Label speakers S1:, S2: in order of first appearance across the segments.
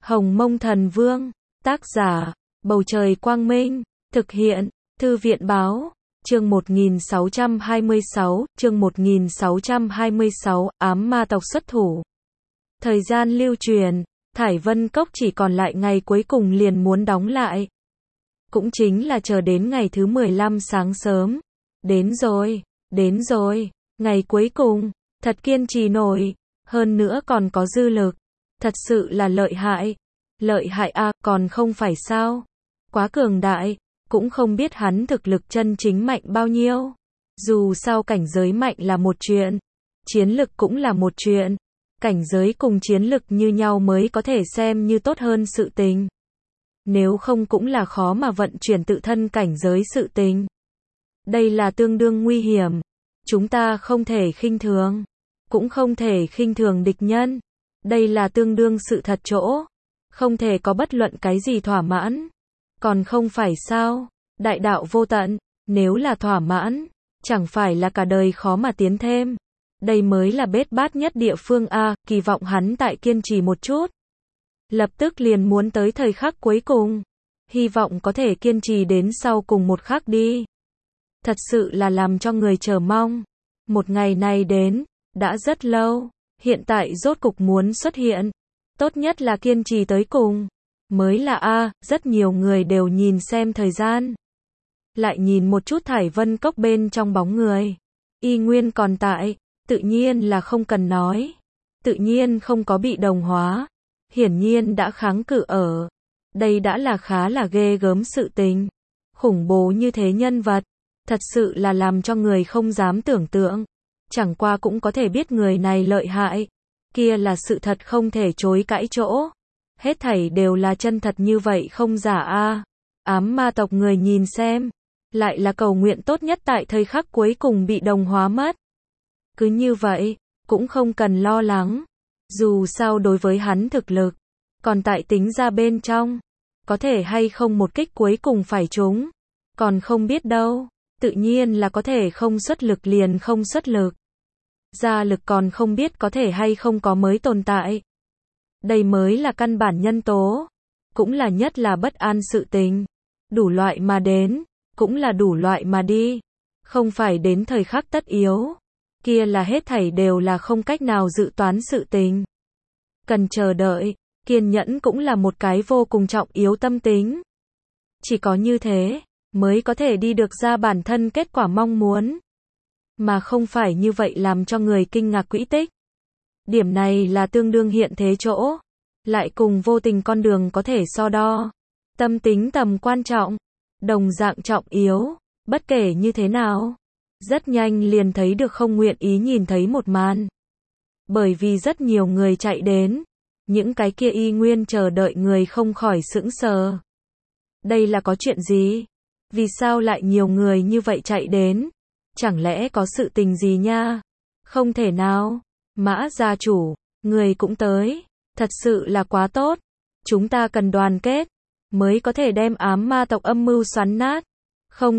S1: Hồng Mông Thần Vương, tác giả, Bầu Trời Quang Minh, thực hiện, Thư viện Báo, chương 1626, ám ma tộc xuất thủ. Thời gian lưu truyền, Thải Vân Cốc chỉ còn lại ngày cuối cùng liền muốn đóng lại. Cũng chính là chờ đến ngày thứ 15 sáng sớm. Đến rồi, ngày cuối cùng, thật kiên trì nổi, hơn nữa còn có dư lực. Thật sự là lợi hại à, còn không phải sao? Quá cường đại, cũng không biết hắn thực lực chân chính mạnh bao nhiêu. Dù sao cảnh giới mạnh là một chuyện, chiến lực cũng là một chuyện. Cảnh giới cùng chiến lực như nhau mới có thể xem như tốt hơn sự tình. Nếu không cũng là khó mà vận chuyển tự thân cảnh giới sự tình. Đây là tương đương nguy hiểm. Chúng ta không thể khinh thường. Cũng không thể khinh thường địch nhân. Đây là tương đương sự thật chỗ. Không thể có bất luận cái gì thỏa mãn. Còn không phải sao? Đại đạo vô tận. Nếu là thỏa mãn, chẳng phải là cả đời khó mà tiến thêm. Đây mới là bết bát nhất địa phương a, kỳ vọng hắn tại kiên trì một chút. Lập tức liền muốn tới thời khắc cuối cùng. Hy vọng có thể kiên trì đến sau cùng một khắc đi. Thật sự là làm cho người chờ mong. Một ngày này đến, đã rất lâu, hiện tại rốt cục muốn xuất hiện. Tốt nhất là kiên trì tới cùng. Mới là a, rất nhiều người đều nhìn xem thời gian. Lại nhìn một chút Thải Vân Cốc bên trong bóng người. Y nguyên còn tại, tự nhiên là không cần nói. Tự nhiên không có bị đồng hóa. Hiển nhiên đã kháng cự ở. Đây đã là khá là ghê gớm sự tình. Khủng bố như thế nhân vật. Thật sự là làm cho người không dám tưởng tượng. Chẳng qua cũng có thể biết người này lợi hại. Kia là sự thật không thể chối cãi chỗ. Hết thảy đều là chân thật như vậy không giả a. Ám ma tộc người nhìn xem. Lại là cầu nguyện tốt nhất tại thời khắc cuối cùng bị đồng hóa mất. Cứ như vậy, cũng không cần lo lắng. Dù sao đối với hắn thực lực, còn tại tính ra bên trong, có thể hay không một kích cuối cùng phải trúng, còn không biết đâu. Tự nhiên là có thể không xuất lực liền không xuất lực. Ra lực còn không biết có thể hay không có mới tồn tại. Đây mới là căn bản nhân tố, cũng là nhất là bất an sự tình. Đủ loại mà đến, cũng là đủ loại mà đi. Không phải đến thời khắc tất yếu. Kia là hết thảy đều là không cách nào dự toán sự tình. Cần chờ đợi, kiên nhẫn cũng là một cái vô cùng trọng yếu tâm tính. Chỉ có như thế, mới có thể đi được ra bản thân kết quả mong muốn. Mà không phải như vậy làm cho người kinh ngạc quỹ tích. Điểm này là tương đương hiện thế chỗ. Lại cùng vô tình con đường có thể so đo. Tâm tính tầm quan trọng. Đồng dạng trọng yếu. Bất kể như thế nào. Rất nhanh liền thấy được không nguyện ý nhìn thấy một màn. Bởi vì rất nhiều người chạy đến. Những cái kia y nguyên chờ đợi người không khỏi sững sờ. Đây là có chuyện gì? Vì sao lại nhiều người như vậy chạy đến? Chẳng lẽ có sự tình gì nha? Không thể nào. Mã gia chủ, người cũng tới. Thật sự là quá tốt. Chúng ta cần đoàn kết. Mới có thể đem ám ma tộc âm mưu xoắn nát. Không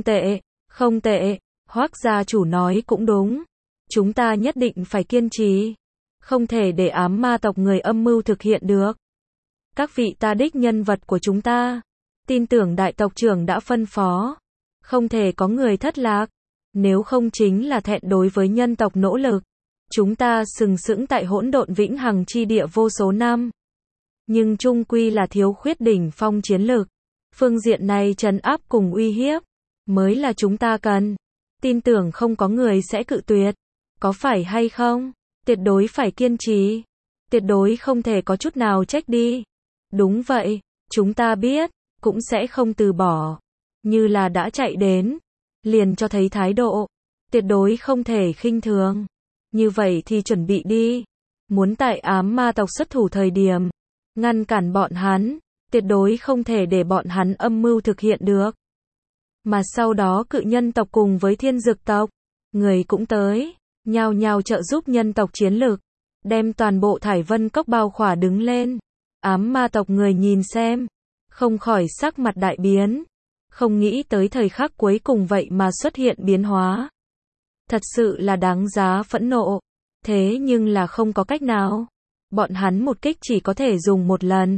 S1: tệ. Hoắc gia chủ nói cũng đúng. Chúng ta nhất định phải kiên trì. Không thể để ám ma tộc người âm mưu thực hiện được. Các vị ta đích nhân vật của chúng ta. Tin tưởng đại tộc trưởng đã phân phó. Không thể có người thất lạc. Nếu không chính là thẹn đối với nhân tộc nỗ lực. Chúng ta sừng sững tại hỗn độn vĩnh hằng chi địa vô số năm. Nhưng chung quy là thiếu khuyết đỉnh phong chiến lực. Phương diện này trấn áp cùng uy hiếp. Mới là chúng ta cần. Tin tưởng không có người sẽ cự tuyệt. Có phải hay không? Tuyệt đối phải kiên trì. Tuyệt đối không thể có chút nào trách đi. Đúng vậy, chúng ta biết, cũng sẽ không từ bỏ. Như là đã chạy đến, liền cho thấy thái độ. Tuyệt đối không thể khinh thường. Như vậy thì chuẩn bị đi. Muốn tại ám ma tộc xuất thủ thời điểm, ngăn cản bọn hắn. Tuyệt đối không thể để bọn hắn âm mưu thực hiện được. Mà sau đó cự nhân tộc cùng với thiên dược tộc, người cũng tới, nhao nhao trợ giúp nhân tộc chiến lược, đem toàn bộ Thải Vân Cốc bao khỏa đứng lên. Ám ma tộc người nhìn xem, không khỏi sắc mặt đại biến, không nghĩ tới thời khắc cuối cùng vậy mà xuất hiện biến hóa. Thật sự là đáng giá phẫn nộ, thế nhưng là không có cách nào. Bọn hắn một kích chỉ có thể dùng một lần,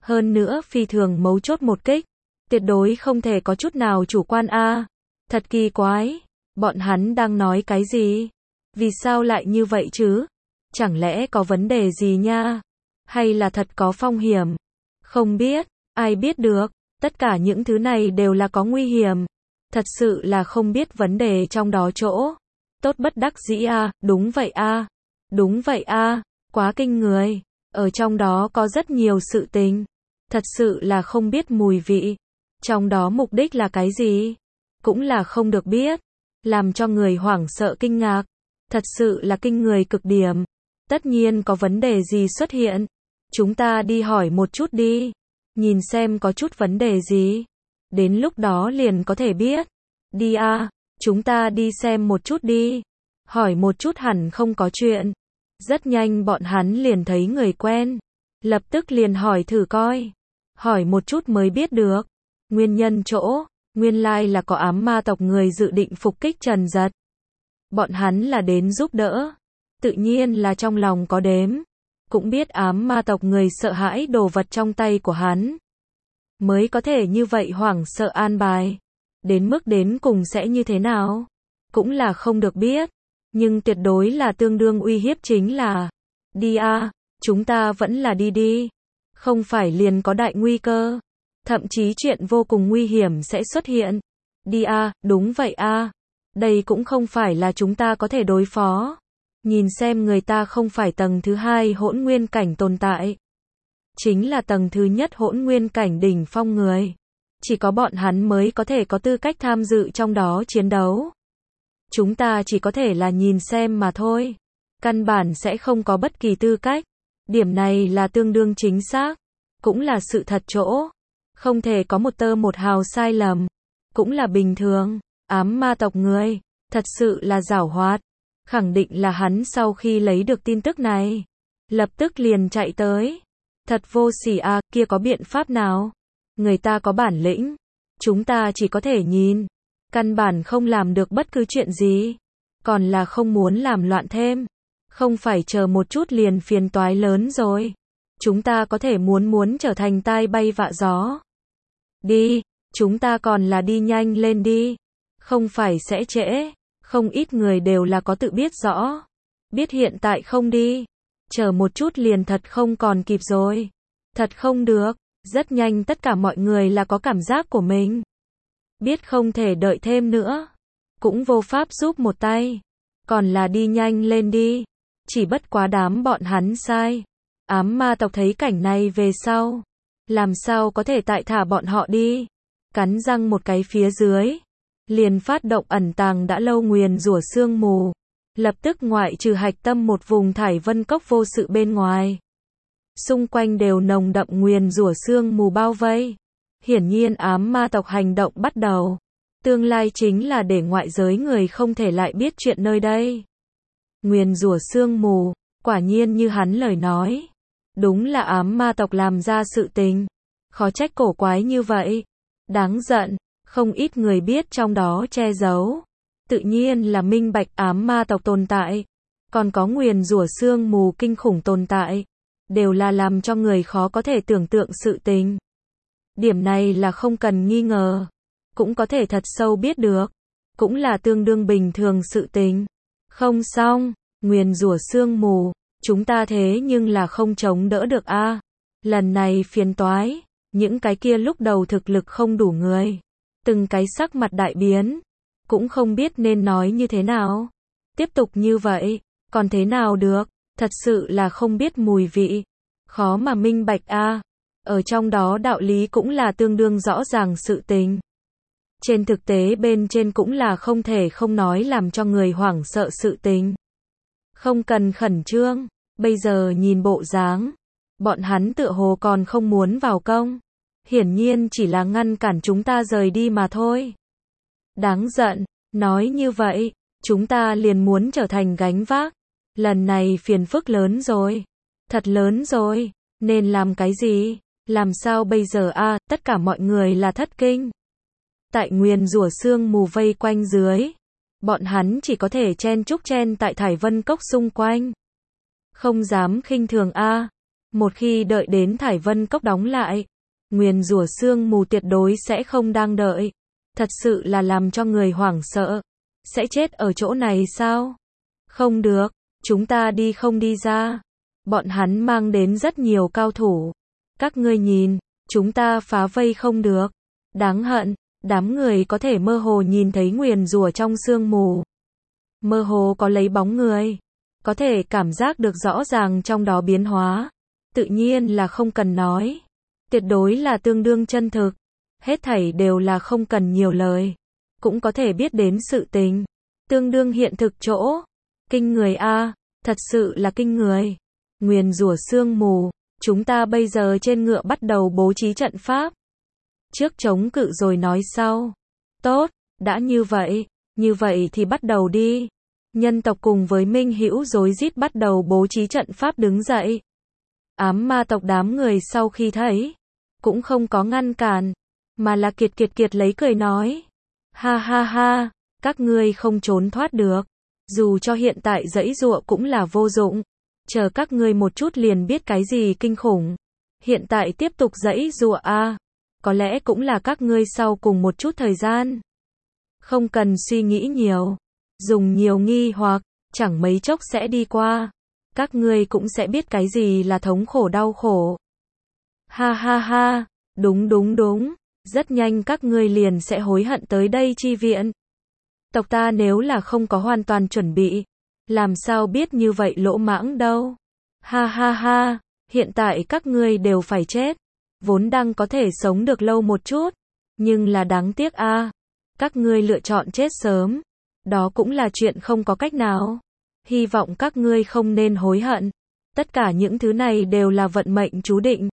S1: Hơn nữa phi thường mấu chốt một kích. Tuyệt đối không thể có chút nào chủ quan a. Thật kỳ quái. Bọn hắn đang nói cái gì? Vì sao lại như vậy chứ? Chẳng lẽ có vấn đề gì nha? Hay là thật có phong hiểm? Không biết, ai biết được, tất cả những thứ này đều là có nguy hiểm. Thật sự là không biết vấn đề trong đó chỗ. Tốt bất đắc dĩ a, đúng vậy a. Đúng vậy a, quá kinh người. Ở trong đó có rất nhiều sự tình. Thật sự là không biết mùi vị. Trong đó mục đích là cái gì? Cũng là không được biết. Làm cho người hoảng sợ kinh ngạc. Thật sự là kinh người cực điểm. Tất nhiên có vấn đề gì xuất hiện. Chúng ta đi hỏi một chút đi. Nhìn xem có chút vấn đề gì. Đến lúc đó liền có thể biết. Đi a, chúng ta đi xem một chút đi. Hỏi một chút hẳn không có chuyện. Rất nhanh bọn hắn liền thấy người quen. Lập tức liền hỏi thử coi. Hỏi một chút mới biết được. Nguyên nhân chỗ, nguyên lai là có ám ma tộc người dự định phục kích Trần Giật. Bọn hắn là đến giúp đỡ. Tự nhiên là trong lòng có đếm. Cũng biết ám ma tộc người sợ hãi đồ vật trong tay của hắn. Mới có thể như vậy hoảng sợ an bài. Đến mức đến cùng sẽ như thế nào? Cũng là không được biết. Nhưng tuyệt đối là tương đương uy hiếp chính là. Đi a, chúng ta vẫn là đi đi. Không phải liền có đại nguy cơ. Thậm chí chuyện vô cùng nguy hiểm sẽ xuất hiện. Đi a, đúng vậy a. Đây cũng không phải là chúng ta có thể đối phó. Nhìn xem người ta không phải tầng thứ 2 hỗn nguyên cảnh tồn tại. Chính là tầng thứ nhất hỗn nguyên cảnh đỉnh phong người. Chỉ có bọn hắn mới có thể có tư cách tham dự trong đó chiến đấu. Chúng ta chỉ có thể là nhìn xem mà thôi. Căn bản sẽ không có bất kỳ tư cách. Điểm này là tương đương chính xác. Cũng là sự thật chỗ. Không thể có một tơ một hào sai lầm. Cũng là bình thường. Ám ma tộc người. Thật sự là giảo hoạt. Khẳng định là hắn sau khi lấy được tin tức này. Lập tức liền chạy tới. Thật vô sỉ à, kia có biện pháp nào? Người ta có bản lĩnh. Chúng ta chỉ có thể nhìn. Căn bản không làm được bất cứ chuyện gì. Còn là không muốn làm loạn thêm. Không phải chờ một chút liền phiền toái lớn rồi. Chúng ta có thể muốn trở thành tai bay vạ gió. Đi, chúng ta còn là đi nhanh lên đi. Không phải sẽ trễ. Không ít người đều là có tự biết rõ. Biết hiện tại không đi. Chờ một chút liền thật không còn kịp rồi. Thật không được. Rất nhanh tất cả mọi người là có cảm giác của mình. Biết không thể đợi thêm nữa. Cũng vô pháp giúp một tay. Còn là đi nhanh lên đi. Chỉ bất quá đám bọn hắn sai. Ám ma tộc thấy cảnh này về sau. Làm sao có thể tại thả bọn họ đi. Cắn răng một cái phía dưới. Liền phát động ẩn tàng đã lâu nguyền rủa sương mù. Lập tức ngoại trừ hạch tâm một vùng thải vân cốc vô sự bên ngoài. Xung quanh đều nồng đậm nguyền rủa sương mù bao vây. Hiển nhiên ám ma tộc hành động bắt đầu. Tương lai chính là để ngoại giới người không thể lại biết chuyện nơi đây. Nguyền rủa sương mù, quả nhiên như hắn lời nói. Đúng là ám ma tộc làm ra sự tình. Khó trách cổ quái như vậy. Đáng giận, không ít người biết trong đó che giấu. Tự nhiên là minh bạch ám ma tộc tồn tại. Còn có nguyền rủa sương mù kinh khủng tồn tại. Đều là làm cho người khó có thể tưởng tượng sự tình. Điểm này là không cần nghi ngờ. Cũng có thể thật sâu biết được. Cũng là tương đương bình thường sự tình. Không xong, nguyền rủa sương mù. Chúng ta thế nhưng là không chống đỡ được a. Lần này phiền toái. Những cái kia lúc đầu thực lực không đủ người. Từng cái sắc mặt đại biến. Cũng không biết nên nói như thế nào. Tiếp tục như vậy. Còn thế nào được. Thật sự là không biết mùi vị. Khó mà minh bạch a. Ở trong đó đạo lý cũng là tương đương rõ ràng sự tình. Trên thực tế bên trên cũng là không thể không nói làm cho người hoảng sợ sự tình. Không cần khẩn trương. Bây giờ nhìn bộ dáng. Bọn hắn tựa hồ còn không muốn vào công. Hiển nhiên chỉ là ngăn cản chúng ta rời đi mà thôi. Đáng giận. Nói như vậy. Chúng ta liền muốn trở thành gánh vác. Lần này phiền phức lớn rồi. Thật lớn rồi. Nên làm cái gì? Làm sao bây giờ a? Tất cả mọi người là thất kinh. Tại nguyền rủa sương mù vây quanh dưới. Bọn hắn chỉ có thể chen chúc chen tại thải vân cốc xung quanh. Không dám khinh thường a. Một khi đợi đến Thải Vân Cốc đóng lại, nguyền rủa sương mù tuyệt đối sẽ không đang đợi. Thật sự là làm cho người hoảng sợ. Sẽ chết ở chỗ này sao? Không được, chúng ta đi không đi ra. Bọn hắn mang đến rất nhiều cao thủ. Các ngươi nhìn, chúng ta phá vây không được. Đáng hận, đám người có thể mơ hồ nhìn thấy nguyền rủa trong sương mù. Mơ hồ có lấy bóng người. Có thể cảm giác được rõ ràng trong đó biến hóa. Tự nhiên là không cần nói. Tuyệt đối là tương đương chân thực. Hết thảy đều là không cần nhiều lời. Cũng có thể biết đến sự tình. Tương đương hiện thực chỗ. Kinh người a, thật sự là kinh người. Nguyền rủa sương mù. Chúng ta bây giờ trên ngựa bắt đầu bố trí trận pháp. Trước chống cự rồi nói sau. Tốt, đã như vậy thì bắt đầu đi. Nhân tộc cùng với Minh Hữu rối rít bắt đầu bố trí trận pháp đứng dậy. Ám ma tộc đám người sau khi thấy, cũng không có ngăn cản, mà là kiệt lấy cười nói. Ha ha ha, các ngươi không trốn thoát được. Dù cho hiện tại giãy giụa cũng là vô dụng. Chờ các ngươi một chút liền biết cái gì kinh khủng. Hiện tại tiếp tục giãy giụa a, có lẽ cũng là các ngươi sau cùng một chút thời gian. Không cần suy nghĩ nhiều, dùng nhiều nghi hoặc, chẳng mấy chốc sẽ đi qua. Các ngươi cũng sẽ biết cái gì là thống khổ đau khổ. Ha ha ha, đúng, rất nhanh các ngươi liền sẽ hối hận tới đây chi viện. Tộc ta nếu là không có hoàn toàn chuẩn bị, làm sao biết như vậy lỗ mãng đâu. Ha ha ha, hiện tại các ngươi đều phải chết. Vốn đang có thể sống được lâu một chút, nhưng là đáng tiếc a, các ngươi lựa chọn chết sớm. Đó cũng là chuyện không có cách nào. Hy vọng các ngươi không nên hối hận. Tất cả những thứ này đều là vận mệnh chú định.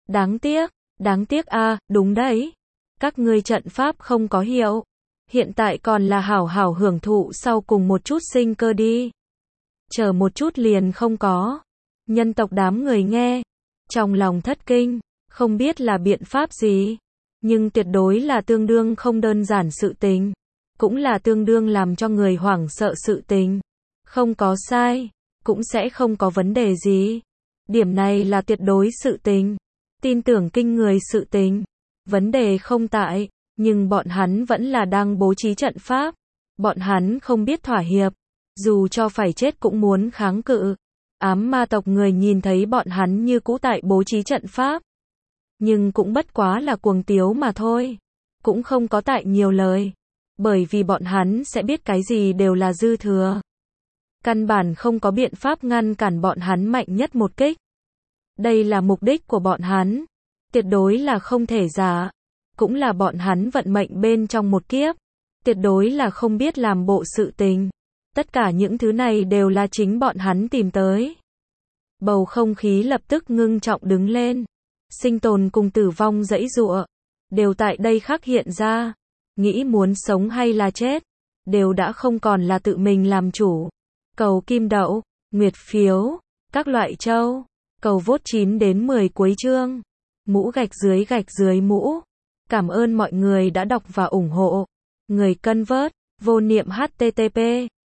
S1: Đáng tiếc a, đúng đấy. Các ngươi trận pháp không có hiệu. Hiện tại còn là hảo hảo hưởng thụ sau cùng một chút sinh cơ đi. Chờ một chút liền không có. Nhân tộc đám người nghe, trong lòng thất kinh, không biết là biện pháp gì, nhưng tuyệt đối là tương đương không đơn giản sự tình, cũng là tương đương làm cho người hoảng sợ sự tình. Không có sai, cũng sẽ không có vấn đề gì. Điểm này là tuyệt đối sự tình, tin tưởng kinh người sự tình. Vấn đề không tại, nhưng bọn hắn vẫn là đang bố trí trận pháp. Bọn hắn không biết thỏa hiệp, dù cho phải chết cũng muốn kháng cự. Ám ma tộc người nhìn thấy bọn hắn như cũ tại bố trí trận pháp, nhưng cũng bất quá là cuồng tiếu mà thôi, cũng không có tại nhiều lời, bởi vì bọn hắn sẽ biết cái gì đều là dư thừa. Căn bản không có biện pháp ngăn cản bọn hắn mạnh nhất một kích. Đây là mục đích của bọn hắn, tuyệt đối là không thể giả, cũng là bọn hắn vận mệnh bên trong một kiếp, tuyệt đối là không biết làm bộ sự tình. Tất cả những thứ này đều là chính bọn hắn tìm tới. Bầu không khí lập tức ngưng trọng đứng lên. Sinh tồn cùng tử vong giãy giụa, đều tại đây khắc hiện ra. Nghĩ muốn sống hay là chết, đều đã không còn là tự mình làm chủ. Cầu kim đậu, nguyệt phiếu, các loại châu. Cầu vote 9 đến 10 cuối chương. Mũ gạch dưới mũ. Cảm ơn mọi người đã đọc và ủng hộ. Người cân vớt, vô niệm http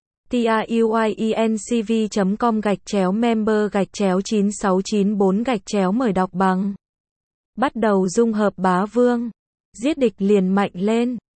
S1: tiuyencv.com/member/9694 mời đọc bằng. Bắt đầu dung hợp bá vương. Giết địch liền mạnh lên.